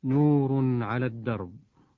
نور على الدرب،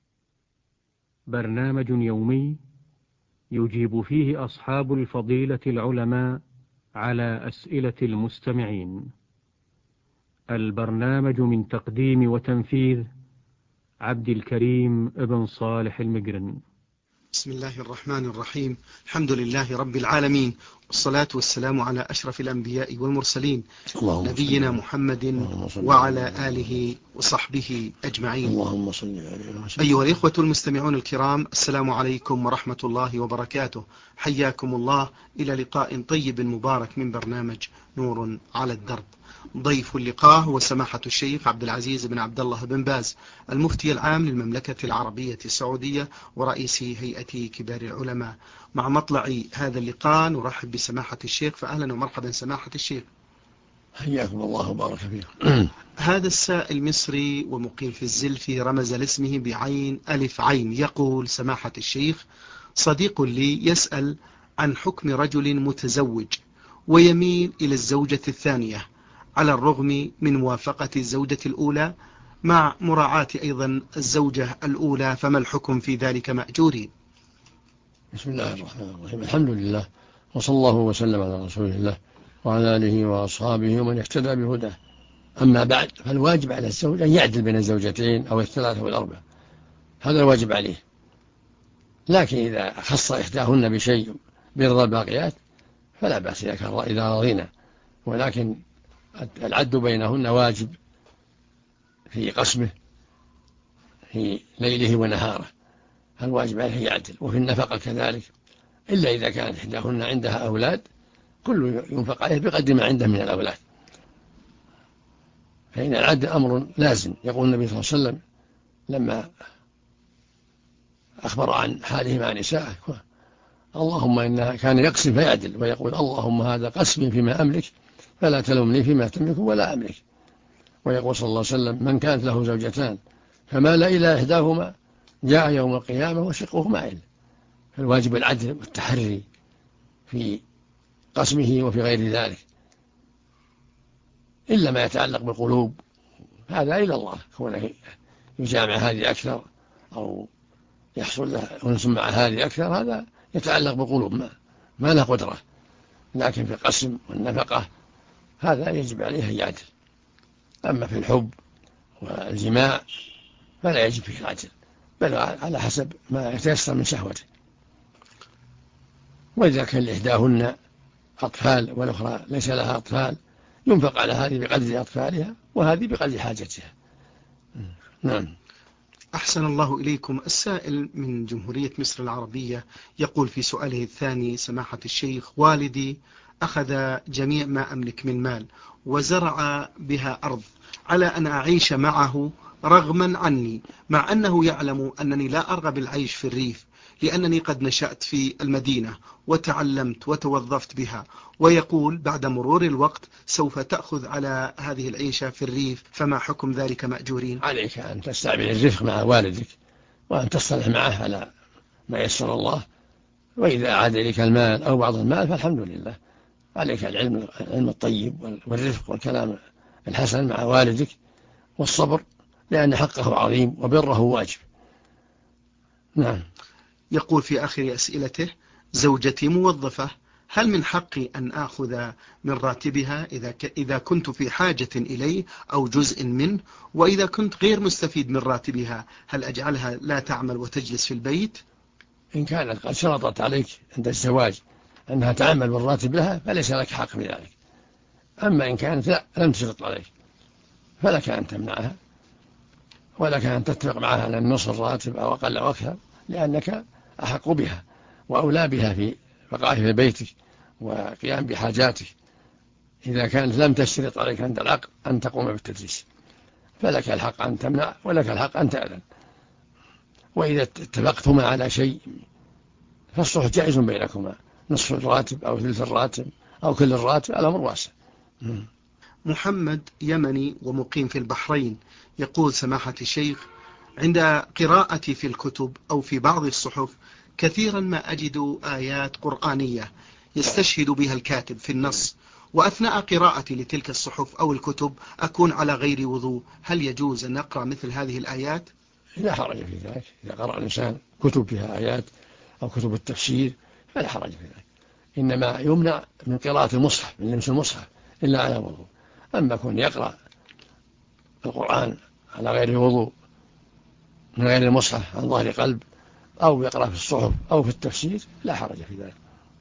برنامج يومي يجيب فيه أصحاب الفضيلة العلماء على أسئلة المستمعين. البرنامج من تقديم وتنفيذ عبد الكريم ابن صالح المقرن. بسم الله الرحمن الرحيم. الحمد لله رب العالمين، والصلاة والسلام على أشرف الأنبياء والمرسلين نبينا محمد وعلى آله وصحبه أجمعين. اللهم صل عليه وسلم. أيها الإخوة المستمعون الكرام، السلام عليكم ورحمة الله وبركاته. حياكم الله إلى لقاء طيب مبارك من برنامج نور على الدرب. ضيف اللقاء هو سماحة الشيخ عبد العزيز بن عبد الله بن باز، المفتي العام للمملكة العربية السعودية ورئيس هيئة كبار العلماء. مع مطلع هذا اللقاء نرحب بسماحة الشيخ، فأهلا ومرحبا سماحة الشيخ. حياكم الله وبارك فيكم. هذا السائل مصري ومقيم في الزلف رمز لاسمه بعين ألف عين. يقول سماحة الشيخ: صديق لي يسأل عن حكم رجل متزوج ويميل إلى الزوجة الثانية على الرغم من موافقة الزوجة الأولى مع مراعاة أيضا الزوجة الأولى، فما الحكم في ذلك مأجورين؟ بسم الله الرحمن الرحيم. الحمد لله، وصلى الله وسلم على رسول الله وعلى آله وأصحابه ومن اهتدى بهداه. أما بعد، فالواجب على الزوج أن يعدل بين الزوجتين أو الثلاثة والأربع، هذا الواجب عليه. لكن إذا خص إحداهن بشيء برضا الباقيات فلا بأس إذا رضينا، ولكن العدل بينهن واجب في قسمه في ليله ونهاره. الواجب عليه يعدل، وفي النفقة كذلك، إلا إذا كانت إحداهن عندها أولاد كل ينفق عليه بقدر ما عنده من الأولاد، فإن العدل أمر لازم. يقول النبي صلى الله عليه وسلم لما أخبر عن حاله مع نسائه: اللهم إنها كان يقسم فيعدل، ويقول: اللهم هذا قسمي فيما أملك فلا تلومني فيما تملك ولا أملك. ويقول صلى الله عليه وسلم: من كانت له زوجتان فمال إلى إحداهما جاء يوم القيامة وشقه مائل. فالواجب العدل والتحري في قسمه وفي غير ذلك، إلا ما يتعلق بالقلوب هذا إلى الله، كونه يجامع هذه أكثر أو يحصل له أنس مع هذه أكثر، هذا يتعلق بالقلوب ما له قدرة. لكن في القسم والنفقة هذا يجب عليه أن يعدل. أما في الحب والجماع فلا يجب فيه العدل، بل على حسب ما يتيسر من شهوته. وإذا كان لإحداهن أطفال والأخرى ليس لها أطفال ينفق على هذه بقدر أطفالها وهذه بقدر حاجتها. نعم. أحسن الله إليكم. السائل من جمهورية مصر العربية يقول في سؤاله الثاني: سماحة الشيخ، والدي أخذ جميع ما أملك من مال وزرع بها أرض على أن أعيش معه رغما عني، مع أنه يعلم أنني لا أرغب العيش في الريف لأنني قد نشأت في المدينة وتعلمت وتوظفت بها، ويقول بعد مرور الوقت سوف تأخذ على هذه العيشة في الريف، فما حكم ذلك مأجورين؟ عليك أن تستعمل الرفق مع والدك وأن تصلح معه على ما يسر الله، وإذا عاد إليك المال أو بعض المال فالحمد لله. عليك العلم الطيب والرفق والكلام الحسن مع والدك والصبر، لأن حقه عظيم وبره واجب. نعم. يقول في آخر أسئلته: زوجتي موظفة، هل من حقي أن آخذ من راتبها إذا كنت في حاجة إليه أو جزء منه؟ وإذا كنت غير مستفيد من راتبها هل أجعلها لا تعمل وتجلس في البيت؟ إن كانت قد شرطت عليك عند الزواج أنها تعمل بالراتب لها فليس لك حق في ذلك. أما إن كانت لم تشرط عليك فلك أن تمنعها، ولك أن تتفق معها على النصف الراتب أو أقل أو أكثر، لأنك أحق بها وأولى بها في بقائها في بيتك وقيام بحاجاتك. إذا كانت لم تشترط عليك عند العقد أن تقوم بالتدريس فلك الحق أن تمنع ولك الحق أن تأذن. وإذا اتفقتما على شيء فالصلح جائز بينكما، نصف الراتب أو ثلث الراتب أو كل الراتب، الأمر واسع. محمد يمني ومقيم في البحرين يقول: سماحة الشيخ، عند قراءتي في الكتب أو في بعض الصحف كثيرا ما أجد آيات قرآنية يستشهد بها الكاتب في النص، وأثناء قراءتي لتلك الصحف أو الكتب أكون على غير وضوء، هل يجوز أن نقرأ مثل هذه الآيات؟ لا حرج في ذلك. إذا قرأ الإنسان كتب فيها آيات أو كتب التفسير فلا حرج في ذلك، إنما يمنع من قراءة المصحف، من لمس المصحف إلا على وضوء. أما كون يقرأ القرآن على غير وضوء من غير المصحف عن ظهر قلب أو يقرأ في الصحف أو في التفسير لا حرج في ذلك.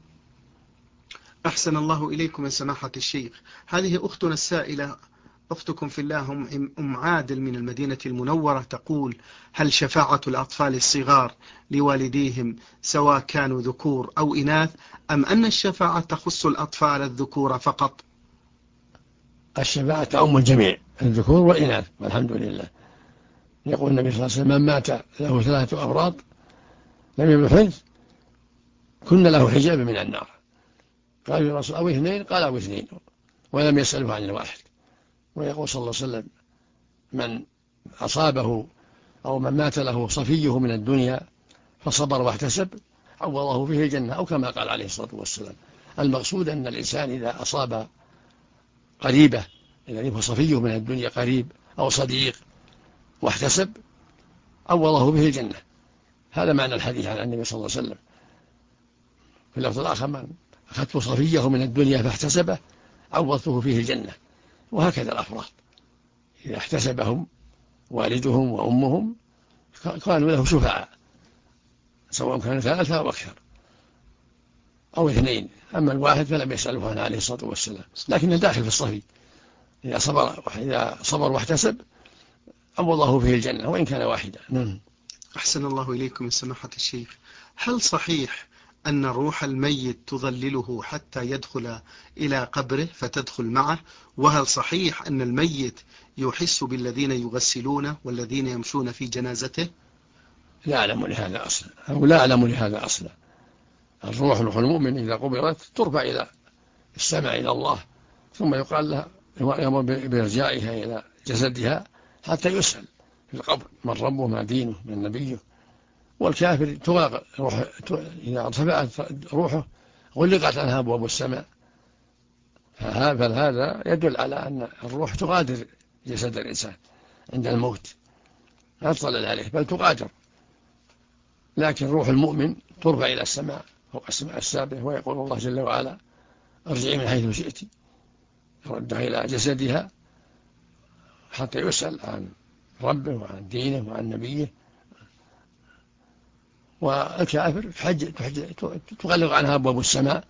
أحسن الله إليكم يا سماحة الشيخ. هذه أختنا السائلة، أختكم في الله، أم عادل من المدينة المنورة، تقول: هل شفاعة الأطفال الصغار لوالديهم سواء كانوا ذكور أو إناث، أم أن الشفاعة تخص الأطفال الذكور فقط؟ الشفاعة تعم الجميع، الذكور والإناث، والحمد لله. يقول النبي صلى الله عليه وسلم: من مات له 3 أمراض لم يبلغ الحنث كن له حجاب من النار. قال يا رسول أو 2؟ قال أو 2، ولم يسأله عن الواحد. ويقول صلى الله عليه وسلم: من أصابه أو من مات له صفيه من الدنيا فصبر واحتسب عوضه فيه الجنة، أو كما قال عليه الصلاة والسلام. المقصود أن الإنسان إذا أصاب قريبة، يعني هو صفيه من الدنيا قريب أو صديق واحتسب عوضه به الجنة. هذا معنى الحديث عن النبي صلى الله عليه وسلم. في اللفظ الآخر: من أخذت صفيه من الدنيا فاحتسبه عوضته فيه الجنة. وهكذا الأفراد إذا احتسبهم والدهم وأمهم كانوا له شفعاء، سواء كانوا 3 أو أكثر أو 2. أما الواحد فلم يسأله عنه عليه الصلاة والسلام، لكنه داخل في الصفي. إذا صبر واحتسب عوضه فيه الجنة وإن كان واحدا. أحسن الله إليكم يا سماحة الشيخ. هل صحيح أن روح الميت تظلله حتى يدخل إلى قبره فتدخل معه؟ وهل صحيح أن الميت يحس بالذين يغسلونه والذين يمشون في جنازته؟ لا أعلم لهذا أصلا، أو لا أعلم لهذا أصلا. الروح، روح المؤمن إذا قبرت ترفع إلى السماء إلى الله، ثم يقال لها يأمر بإرجائها إلى جسدها حتى يسأل في القبر: من ربه، ما دينه، من نبيه. والكافر إذا ارتفعت روحه غلقت عنها أبواب السماء. فهذا يدل على أن الروح تغادر جسد الإنسان عند الموت، لا تطلع عليه بل تغادر. لكن روح المؤمن ترفع إلى السماء فوق السماء السابعة، ويقول الله جل وعلا: ارجعي من حيث شئت، ردها إلى جسدها حتى يسأل عن ربه وعن دينه وعن نبيه. والكافر تغلق عنها أبواب السماء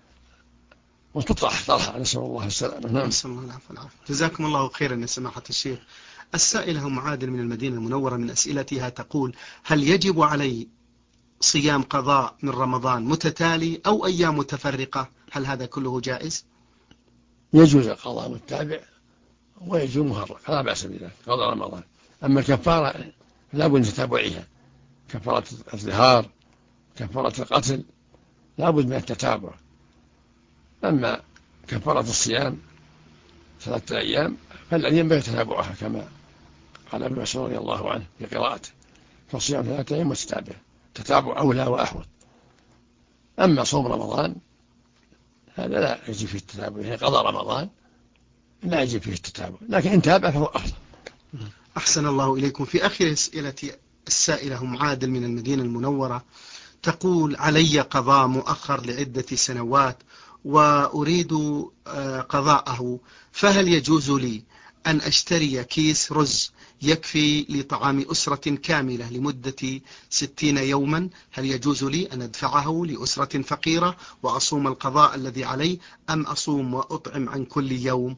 وتطرح طرحا، نسأل الله السلامة. نسأل الله العفو والعافية. جزاكم الله خيرا يا سماحة الشيخ. السائلة أم عادل من المدينة المنورة من أسئلتها تقول: هل يجب علي صيام قضاء من رمضان متتالي أو أيام متفرقة؟ هل هذا كله جائز؟ يجوز القضاء متابع ويجوز مفرق، لا بأس بذلك، قضاء رمضان. أما الكفارة لا بد من تتابعها، كفارة الظهار، كفارة القتل، لا بد من التتابع. أما كفارة الصيام 3 أيام فالذي ينبغي تتابعها، كما قال ابن مسعود رضي الله عنه في قراءته: فالصيام 3 أيام متتابعة، تتابع أولى وأحوط. أما صوم رمضان هذا لا يجب فيه التتابع، يعني قضاء رمضان لا يجب فيه التتابع، لكن إن تابع فهو أفضل. أحسن الله إليكم. في آخر أسئلة السائلة أم عادل من المدينة المنورة تقول: علي قضاء مؤخر لعدة سنوات وأريد قضاءه، فهل يجوز لي أن أشتري كيس رز يكفي لطعام أسرة كاملة لمدة 60 يوما؟ هل يجوز لي أن أدفعه لأسرة فقيرة وأصوم القضاء الذي علي، أم أصوم وأطعم عن كل يوم؟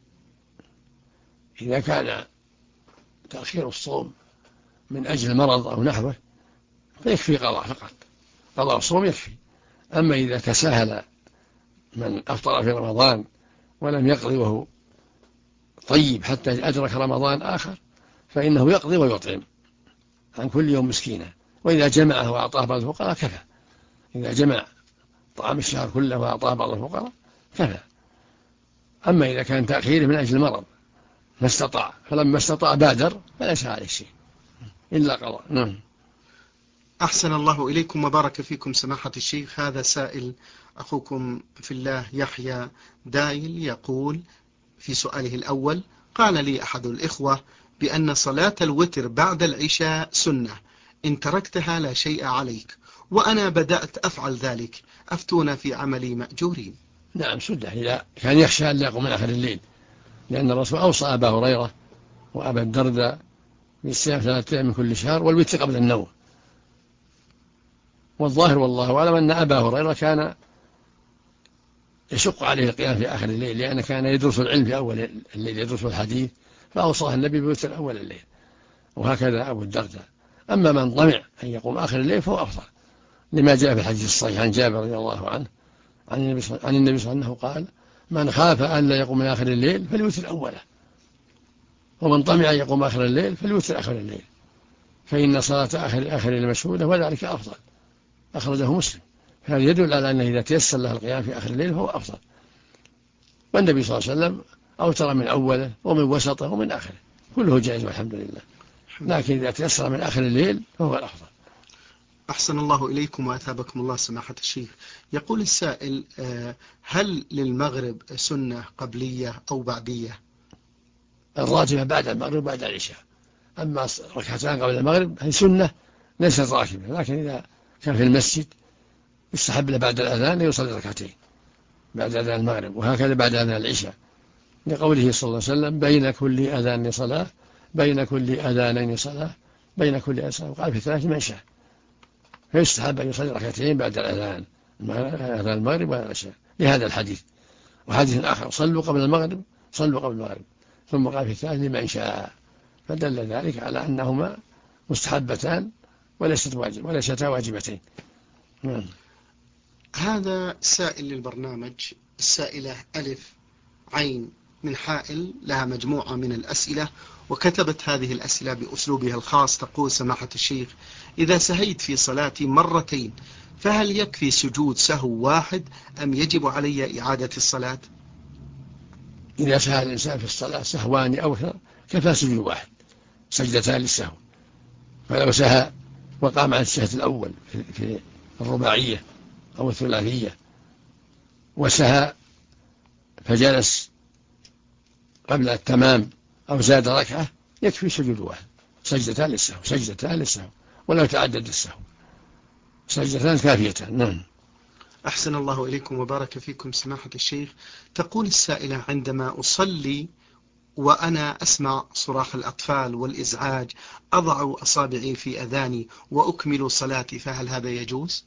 إذا كان تأخير الصوم من أجل مرض أو نحوه فيكفي قضاء فقط، قضاء الصوم يكفي. أما إذا تساهل من أفطر في رمضان ولم يقضي وهو طيب حتى أدرك رمضان آخر فإنه يقضي ويطعم عن كل يوم مسكينة، وإذا جمعه وأعطاه بعض الفقراء كفى. إذا جمع طعام الشهر كله وأعطاه بعض الفقراء كفى. أما إذا كان تأخيره من أجل المرض ما استطاع، فلما استطاع بادر فليس عليه شيء إلا قضاء. أحسن الله إليكم وبارك فيكم سماحة الشيخ. هذا سائل أخوكم في الله يحيى دايل يقول في سؤاله الأول: قال لي أحد الإخوة بأن صلاة الوتر بعد العشاء سنة، إن تركتها لا شيء عليك، وأنا بدأت أفعل ذلك، أفتونا في عملي مأجورين. نعم سنة إذا كان يخشى أن لا يقوم من آخر الليل، لأن الرسول أوصى أبا هريرة وأبا الدرداء بالصيام 3 أيام من كل شهر والوتر قبل النوم. والظاهر والله أعلم أن أبا هريرة كان يشق عليه القيام في آخر الليل، لأنه كان يدرس العلم في أول الليل، يدرس الحديث، فأوصاه النبي بوتر أول الليل، وهكذا أبو الدرداء. أما من طمع أن يقوم آخر الليل فهو أفضل، لما جاء في الحديث الصحيح عن جابر رضي الله عنه عن النبي صلى الله عليه وسلم قال: من خاف أن لا يقوم من آخر الليل فليوتر أوله، ومن طمع أن يقوم آخر الليل فليوتر آخر الليل، فإن صلاة آخر المشهودة وذلك أفضل. أخرجه مسلم. هذا يدل على أنه إذا تيسر له القيام في آخر الليل فهو أفضل. والنبي صلى الله عليه وسلم أوتر من أوله ومن وسطه ومن آخره، كله جائز والحمد لله، لكن إذا تيسر من آخر الليل فهو الأفضل. أحسن الله إليكم وأثابكم الله سماحة الشيخ. يقول السائل: هل للمغرب سنة قبلية أو بعدية؟ الراتبة بعد المغرب بعد العشاء، أما ركعتان قبل المغرب هي سنة ليست راتبة، لكن إذا كان في المسجد يستحب له بعد الأذان يصلي ركعتين بعد أذان المغرب، وهكذا بعد أذان العشاء، لقوله صلى الله عليه وسلم: بين كل أذان صلاة، بين كل أذانين صلاة، بين كل أذان صلاة، وقال في 3 من شاء، فيستحب أن يصلي ركعتين بعد الأذان المغرب والعشاء لهذا الحديث. وحديث آخر: صلوا قبل المغرب، صلوا قبل المغرب، ثم قال في 3 من شاء، فدل ذلك على أنهما مستحبتان وليستا واجبتين. هذا سائل للبرنامج، السائلة ألف عين من حائل، لها مجموعة من الأسئلة وكتبت هذه الأسئلة بأسلوبها الخاص. تقول: سماحة الشيخ، إذا سهيت في صلاتي مرتين فهل يكفي سجود سهو واحد أم يجب علي إعادة الصلاة؟ إذا سهى الإنسان في الصلاة سهوان أو أكثر كفى سجود واحد، سجدتان للسهو. فلو سهى وقام عن السهو الأول في الرباعية أو الثلاثية، وسهى فجلس قبل التمام أو زاد ركعة، يكفي سجود واحد، سجدتان للسهو، سجدتان للسهو، ولو تعدد السهو سجدتان كافيتان. نعم. أحسن الله إليكم وبارك فيكم سماحة الشيخ. تقول السائلة: عندما أصلي وأنا أسمع صراخ الأطفال والإزعاج أضع أصابعي في أذاني وأكمل صلاتي، فهل هذا يجوز؟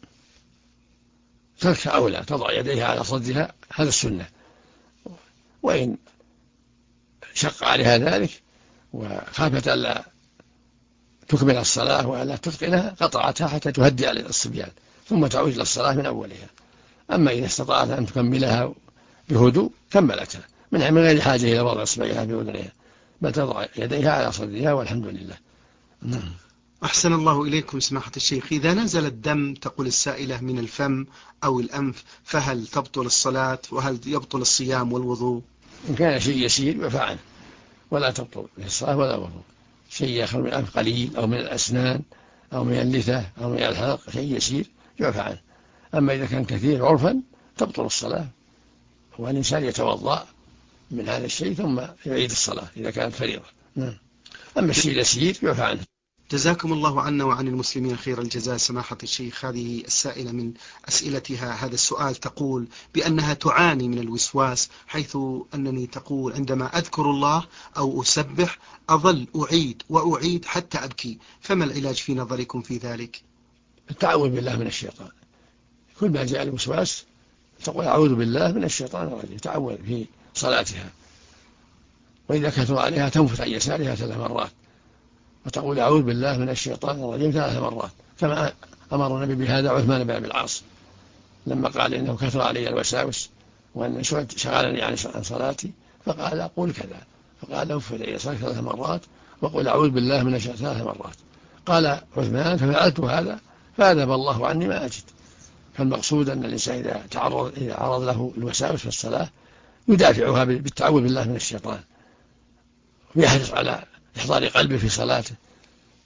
ترك أولى، تضع يديها على صدرها، هذا السنة، وإن شق عليها ذلك وخافت ألا تكمل الصلاة وألا تتقنها قطعتها حتى تهدئ على الصبيان ثم تعود إلى الصلاة من أولها. أما إذا استطاعت أن تكملها بهدوء كملتها من غير حاجة إلى وضع إصبعها في أذنها، بل تضع يديها على صدرها والحمد لله. أحسن الله إليكم سماحة الشيخ. إذا نزل الدم، تقول السائلة، من الفم أو الأنف فهل تبطل الصلاة، وهل يبطل الصيام والوضوء؟ إن كان شيء يسير يعفى عنه ولا تبطل الصلاة ولا الوضوء. شيء يخرج من الأنف قليل أو من الأسنان أو من اللثة أو من الحلق، شيء يسير يعفى عنه. أما إذا كان كثير عرفا تبطل الصلاة، والإنسان يتوضأ من هذا الشيء ثم يعيد الصلاة إذا كانت فريضة. أما الشيء يسير يعفى عنه. جزاكم الله عنا وعن المسلمين خير الجزاء سماحة الشيخ. هذه السائلة من أسئلتها هذا السؤال تقول بأنها تعاني من الوسواس، حيث أنني تقول: عندما أذكر الله أو أسبح أظل أعيد وأعيد حتى أبكي، فما العلاج في نظركم في ذلك؟ التعوذ بالله من الشيطان. كل ما جاء الوسواس تقول: أعوذ بالله من الشيطان الرجيم، تعوذ في صلاتها. وإذا كثر عليها تنفث عن يسارها 3 مرات وتقول: أعوذ بالله من الشيطان الرجيم 3 مرات، كما أمر النبي بهذا عثمان بن أبي العاص لما قال: إنه كثر علي الوساوس وأن شغلني عن صلاتي، فقال: أقول كذا، فقال: انفث عن يسارك 3 مرات وقل أعوذ بالله من الشيطان 3 مرات. قال عثمان: ففعلت هذا فأذهب الله عني ما أجد. فالمقصود أن الإنسان إذا عرض له الوساوس في الصلاة يدافعها بالتعوذ بالله من الشيطان، ويحرص على إحضار قلبه في صلاته،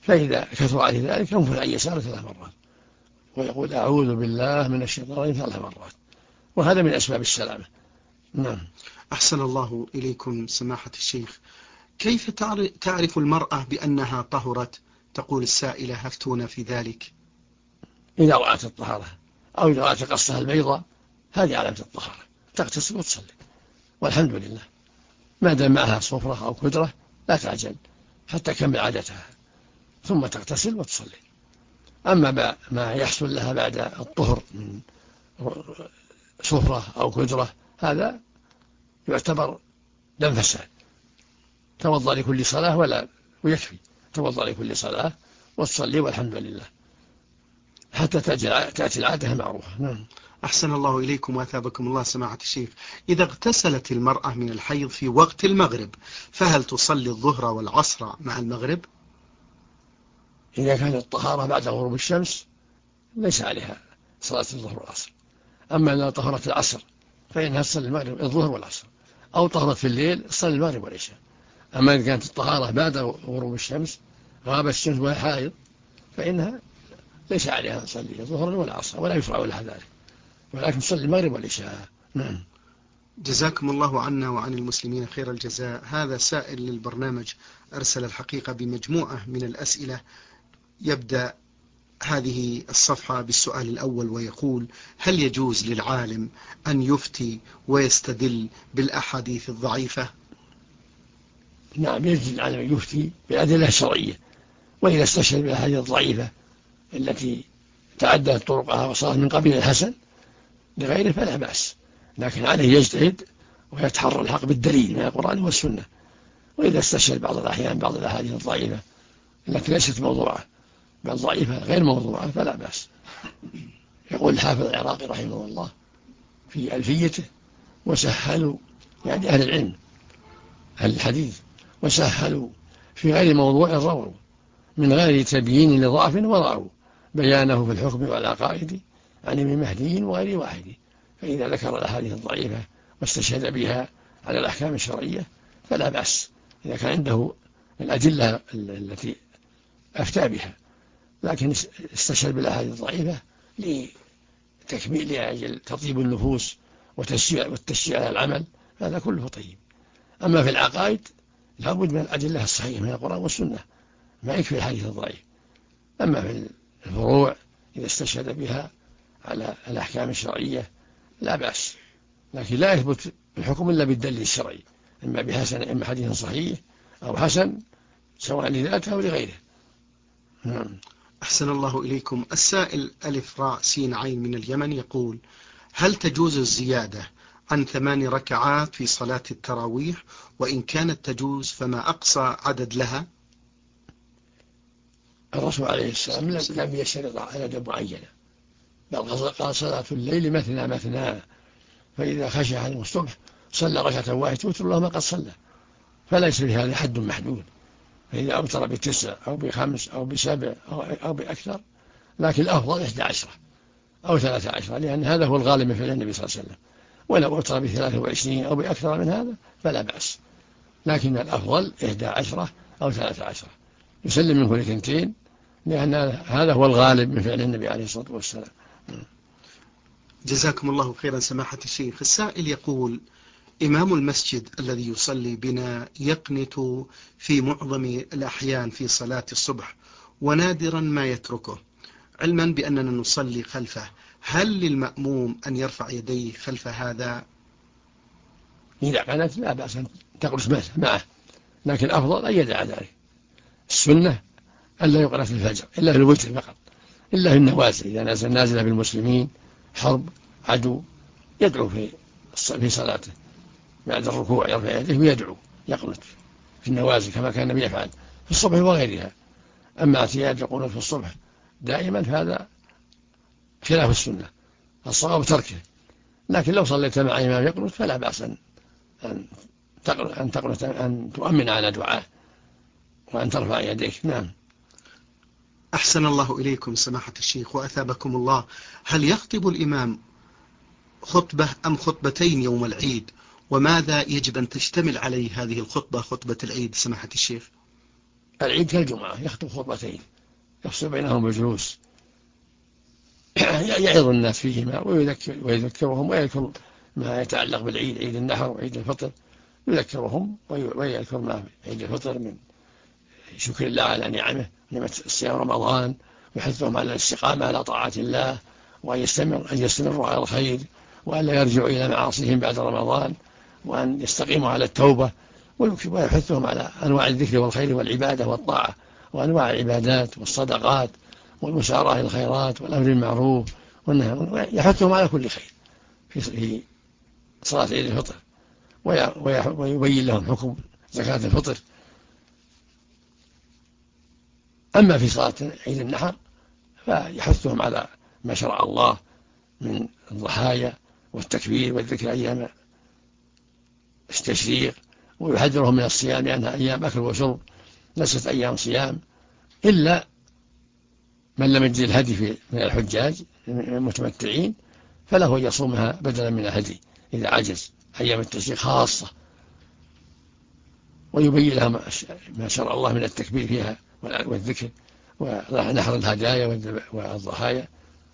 فإذا كثر عليه ذلك ينفث عن يساره 3 مرات ويقول أعوذ بالله من الشيطان الرجيم 3 مرات، وهذا من أسباب السلامة. نعم. أحسن الله إليكم سماحة الشيخ. كيف تعرف المرأة بأنها طهرت؟ تقول السائلة أفتونا في ذلك. إذا رأت الطهارة أو إذا رأت قصها البيضاء هذه علامة الطهارة، تغتسل وتصلي والحمد لله. ما دام معها صفرة أو كدرة لا تعجل حتى تكمل عادتها ثم تغتسل وتصلي. أما ما يحصل لها بعد الطهر من صفرة أو كدرة هذا يعتبر دم فساد. توضأ لكل صلاة ويكفي توضأ لكل صلاة وتصلي والحمد لله حتى تأتي العادة المعروفة. نعم. أحسن الله إليكم وأثابكم الله سماحة الشيخ. إذا اغتسلت المرأة من الحيض في وقت المغرب فهل تصلي الظهر والعصر مع المغرب؟ إذا كانت الطهارة بعد غروب الشمس ليس عليها صلاة الظهر والعصر. أما إذا طهرت العصر فإنها تصلي المغرب الظهر والعصر، أو طهرت في الليل تصلي المغرب والعشاء. أما إذا كانت الطهارة بعد غروب الشمس غابت الشمس وهي حائض فإنها ليس عليها تصلي الظهر والعصر ولا يشرع لها ذلك، ولكن تصلي المغرب والعشاء. نعم. جزاكم الله عنا وعن المسلمين خير الجزاء. هذا سائل للبرنامج أرسل الحقيقة بمجموعة من الأسئلة. يبدأ هذه الصفحة بالسؤال الأول ويقول: هل يجوز للعالم أن يفتي ويستدل بالأحاديث الضعيفة؟ نعم، يجوز للعالم أن يفتي بالأدلة الشرعية، وإذا استشهد بالأحاديث الضعيفة التي تعددت طرقها وصارت من قبيل الحسن لغيره فلا بأس، لكن عليه يجتهد ويتحرى الحق بالدليل من القرآن والسنة. وإذا استشهد بعض الأحيان بعض الأحاديث الضعيفة التي ليست موضوعة بل ضعيفة غير موضوعة فلا بأس. يقول الحافظ العراقي رحمه الله في ألفيته: وسهلوا، يعني أهل العلم أهل الحديث، وسهلوا في غير موضوع رووا من غير تبيين لضعف ورأوا بيانه في الحكم والعقائد عن ابن مهدي وغير واحد. فإذا ذكر الأحاديث الضعيفة واستشهد بها على الأحكام الشرعية فلا بأس إذا كان عنده الأدلة التي أفتى بها، لكن استشهد بالأحاديث الضعيفة لتكميل لأجل تطيب النفوس والتشجيع على العمل هذا كله طيب. أما في العقائد لابد من الأدلة الصحيحة من القرآن والسنة، ما يكفي الحديث الضعيف. أما في الفروع إذا استشهد بها على الأحكام الشرعية لا بأس، لكن لا يثبت الحكم إلا بالدليل الشرعي، إما بحسن إما حديث صحيح أو حسن سواء لذاته أو لغيره. نعم. أحسن الله إليكم. السائل ألف راء سين عين من اليمن يقول: هل تجوز الزيادة عن 8 ركعات في صلاة التراويح؟ وإن كانت تجوز فما أقصى عدد لها؟ الرسول عليه السلام لم يشترط عددا معينا، بل قال صلاة الليل مثنى مثنى، فإذا خشي أحدكم الصبح صلى ركعة واحدة توتر له ما قد صلى، فليس لهذا حد محدود. فإذا أوتر ب9 أو ب5 أو ب7 أو بأكثر، لكن الأفضل 11 أو 13، لأن هذا هو الغالب من فعل النبي صلى الله عليه وسلم. ولو أوتر ب23 أو بأكثر من هذا فلا بأس، لكن الأفضل 11 أو 13 يسلم من كل 2، لأن هذا هو الغالب من فعل النبي عليه الصلاة والسلام. جزاكم الله خيرا سماحة الشيخ. السائل يقول: إمام المسجد الذي يصلي بنا يقنت في معظم الأحيان في صلاة الصبح ونادرا ما يتركه، علما بأننا نصلي خلفه، هل للمأموم أن يرفع يديه خلف هذا؟ إذا كانت لا بأس أن تقرص معه، لكن الأفضل أن يدع ذلك. السنة ألا يقرأ في الفجر إلا في الوتر فقط، إلا في النوازل، إذا نازل بالمسلمين حرب عدو يدعو في صلاته بعد الركوع يرفع يديه ويدعو يقنت في النوازل كما كان النبي يفعل في الصبح وغيرها. أما اعتياد القنوت في الصبح دائما فهذا خلاف السنة، الصواب تركه. لكن لو صليت مع إمام يقنت فلا بأس أن تؤمن على دعاه وأن ترفع يديك. نعم. أحسن الله إليكم سماحة الشيخ وأثابكم الله. هل يخطب الإمام خطبة أم خطبتين يوم العيد؟ وماذا يجب أن تشتمل عليه هذه الخطبة، خطبة العيد سماحة الشيخ؟ العيد كالجمعة يخطب خطبتين يفصل بينهم بالجلوس يعظ الناس فيهما ويذكرهم ويذكر ما يتعلق بالعيد، عيد النحر وعيد الفطر، يذكرهم ويذكر ما في عيد الفطر من شكر الله على نعمه، نعمة صيام رمضان، ويحثهم على الاستقامة على طاعة الله، وأن يستمروا على الخير، وأن لا يرجعوا إلى معاصيهم بعد رمضان، وأن يستقيموا على التوبة، ويحثهم على أنواع الذكر والخير والعبادة والطاعة، وأنواع العبادات والصدقات والمسارعة إلى الخيرات والأمر بالمعروف والنهي، يحثهم على كل خير في صلاة عيد الفطر، ويبين لهم حكم زكاة الفطر. أما في صلاة عيد النحر فيحثهم على ما شرع الله من الضحايا والتكبير والذكر أيام التشريق، ويحذرهم من الصيام لأنها أيام أكل وشرب ليست أيام صيام، إلا من لم يجد الهدي من الحجاج المتمتعين فله أن يصومها بدلا من الهدي إذا عجز أيام التشريق خاصة، ويبين لها ما شرع الله من التكبير فيها والذكر ونحر الهدايا والضحايا،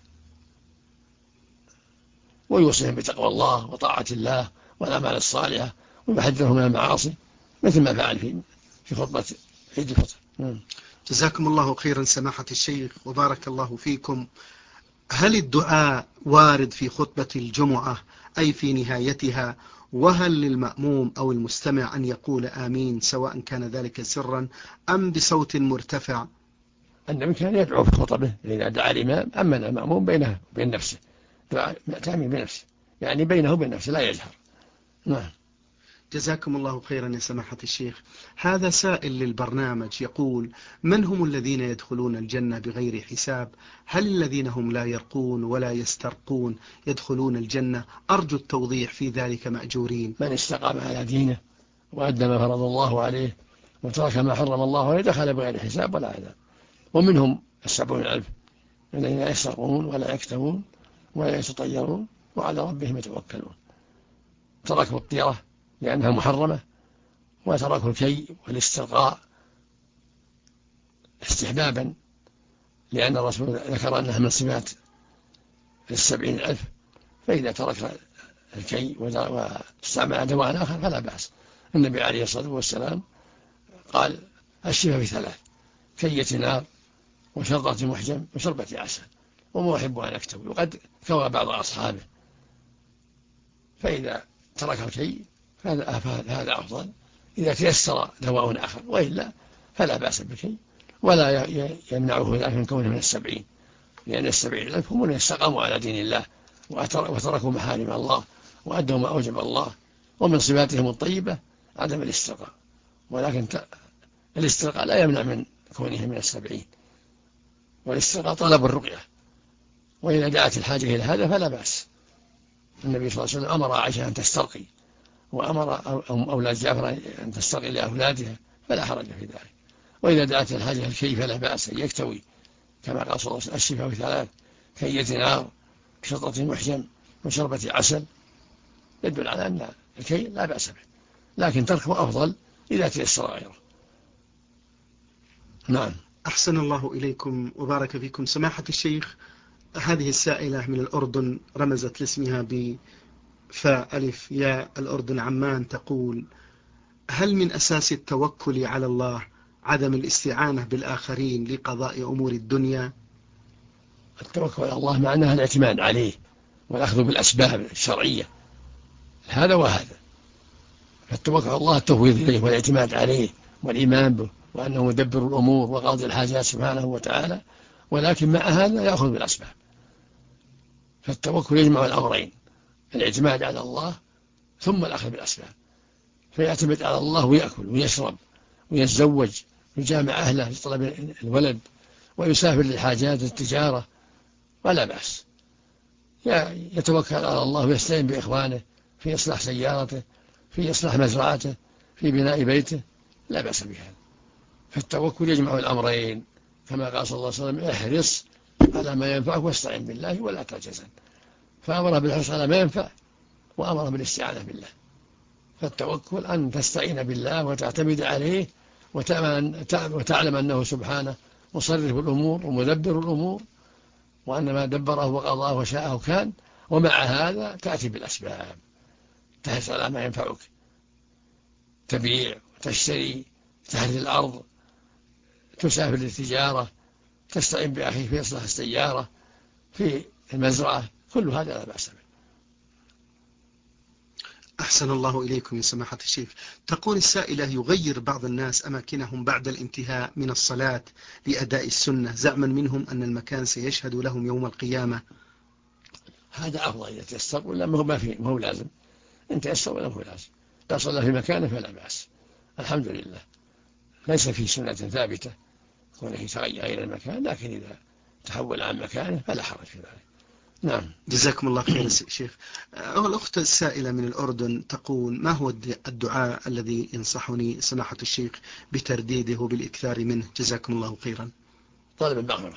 ويوصيهم بتقوى الله وطاعة الله والأعمال الصالحة، ويحذرهم من المعاصي مثل ما فعل في خطبة عيد الفطر. جزاكم الله خيرا سماحة الشيخ وبارك الله فيكم. هل الدعاء وارد في خطبة الجمعة أي في نهايتها؟ وهل للمأموم أو المستمع أن يقول آمين سواء كان ذلك سرا أم بصوت مرتفع؟ النبي كان يدعو في خطبه إذا دعا الإمام، أما المأموم بينه وبين نفسه تأمين بنفسه، يعني بينه وبين نفسه لا يجهر. نعم. جزاكم الله خيرا يا سماحة الشيخ. هذا سائل للبرنامج يقول: من هم الذين يدخلون الجنة بغير حساب؟ هل الذين هم لا يرقون ولا يسترقون يدخلون الجنة؟ أرجو التوضيح في ذلك مأجورين. من استقام على دينه وأدى ما فرض الله عليه وترك ما حرم الله عليه دخل بغير حساب ولا عذاب. ومنهم 70,000 الذين يسرقون ولا يكتمون ولا يتطيرون وعلى ربهم يتوكلون، تركوا الطيرة لأنها محرمة، وتركوا الكي والاسترقاء استحبابا لأن الرسول ذكر أنها من صفات 70,000، فإذا ترك الكي واستعمل دواء آخر فلا بأس. النبي عليه الصلاة والسلام قال: الشفاء في 3: كية نار وشرطة محجم وشربة عسل وما أحب أن أكتب. وقد كوى بعض أصحابه، فإذا ترك الكي فهذا أفضل إذا تيسر دواء آخر، وإلا فلا بأس بالكي، ولا يمنعه ذلك من كونه من 70، لأن 70,000 هم من استقاموا على دين الله وتركوا محارم الله وأدوا ما أوجب الله. ومن صفاتهم الطيبة عدم الاسترقاء، ولكن الاسترقاء لا يمنع من كونه من 70، والاسترقاء طلب الرقية، وإذا دعت الحاجة إلى هذا فلا بأس. النبي صلى الله عليه وسلم أمر عائشة أن تسترقي، وأمر أولاد جعفر أن تسترقي لأولادها، فلا حرج في ذلك. وإذا دعت الحاجة الكي فلا بأس أن يكتوي، كما قال صلى الله عليه وسلم: الشفاء في 3: كية نار بشرطة محجم وشربة عسل، يدل على أن الكي لا بأس به، لكن تركه أفضل إذا تيسر غيره. نعم. أحسن الله إليكم وبارك فيكم سماحة الشيخ. هذه السائلة من الأردن رمزت لاسمها بفاء ألف يا الأردن عمان، تقول: هل من أساس التوكل على الله عدم الاستعانة بالآخرين لقضاء أمور الدنيا؟ التوكل على الله معناها الاعتماد عليه والأخذ بالأسباب الشرعية، هذا وهذا. فالتوكل على الله التفويض إليه والاعتماد عليه والإيمان به وأنه مدبر الأمور وقاضي الحاجات سبحانه وتعالى، ولكن مع هذا يأخذ بالأسباب. فالتوكل يجمع الأمرين: الاعتماد على الله ثم الأخذ بالأسباب، فيعتمد على الله ويأكل ويشرب ويتزوج ويجامع أهله لطلب الولد ويسافر للحاجات التجارة ولا بأس. يتوكل على الله ويستعين بإخوانه في إصلاح سيارته، في إصلاح مزرعته، في بناء بيته، لا بأس بهذا. فالتوكل يجمع الأمرين، كما قال صلى الله عليه وسلم: احرص على ما ينفعك واستعن بالله ولا تعجزن. فأمر بالحرص على ما ينفع وأمر بالاستعانة بالله. فالتوكل أن تستعين بالله وتعتمد عليه وتعلم أنه سبحانه مصرف الأمور ومدبر الأمور، وأن ما دبره وقضاه وشاءه كان. ومع هذا تأتي بالأسباب، تحرص على ما ينفعك، تبيع وتشتري، تحرث الأرض، تسافر للتجارة، تستعين بأخيك في إصلاح السيارة، في المزرعة، كل هذا لا بأس به. أحسن الله إليكم يا سماحة الشيخ. تقول السائلة: يغير بعض الناس أماكنهم بعد الانتهاء من الصلاة لأداء السنة، زعما منهم أن المكان سيشهد لهم يوم القيامة. هذا أفضل إذا تيسر، ولا ما هو لازم. إن تيسر ولا هو لازم، إذا صلى في مكانه فلا بأس، الحمد لله. ليس في سنة ثابتة كونه يتغير المكان، لكن إذا تحول عن مكانه فلا حرج في ذلك. نعم. جزاكم الله خير شيخ. الأخت السائلة من الأردن تقول: ما هو الدعاء الذي ينصحني سماحة الشيخ بترديده وبالإكثار منه؟ جزاكم الله خيرا. طالب المغفرة،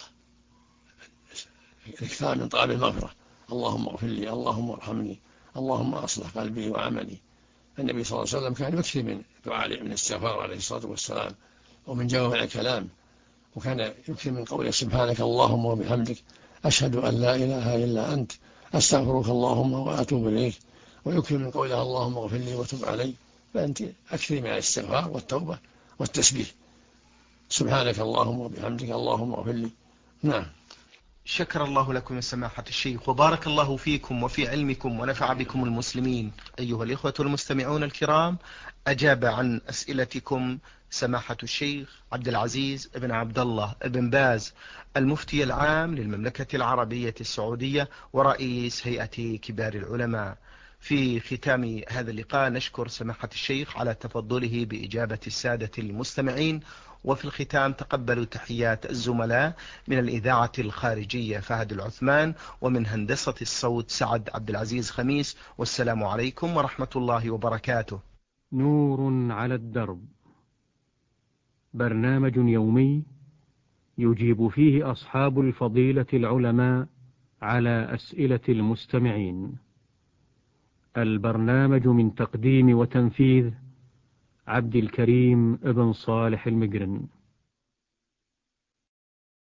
الإكثار من طلب المغفرة. اللهم اغفر لي، اللهم ارحمني، اللهم أصلح قلبي وعملي. النبي صلى الله عليه وسلم كان يكثر من دعاء من الاستغفار عليه الصلاة والسلام، ومن جوامع الكلام، وكان يكثر من قوله: سبحانك اللهم وبحمدك، أشهد أن لا إله إلا أنت، أستغفرك اللهم وأتوب إليك. ويكثر من قوله: اللهم اغفر لي وتب علي. فأنت أكثر من الاستغفار والتوبة والتسبيح، سبحانك اللهم وبحمدك، اللهم اغفر لي. نعم. شكر الله لكم يا سماحة الشيخ، وبارك الله فيكم وفي علمكم ونفع بكم المسلمين. أيها الإخوة المستمعون الكرام، أجاب عن أسئلتكم سماحة الشيخ عبد العزيز بن عبد الله بن باز، المفتي العام للمملكة العربية السعودية ورئيس هيئة كبار العلماء. في ختام هذا اللقاء نشكر سماحة الشيخ على تفضله بإجابة السادة المستمعين. وفي الختام تقبلوا تحيات الزملاء من الإذاعة الخارجية فهد العثمان، ومن هندسة الصوت سعد عبد العزيز خميس، والسلام عليكم ورحمة الله وبركاته. نور على الدرب، برنامج يومي يجيب فيه أصحاب الفضيلة العلماء على أسئلة المستمعين. البرنامج من تقديم وتنفيذ عبد الكريم ابن صالح المقرن.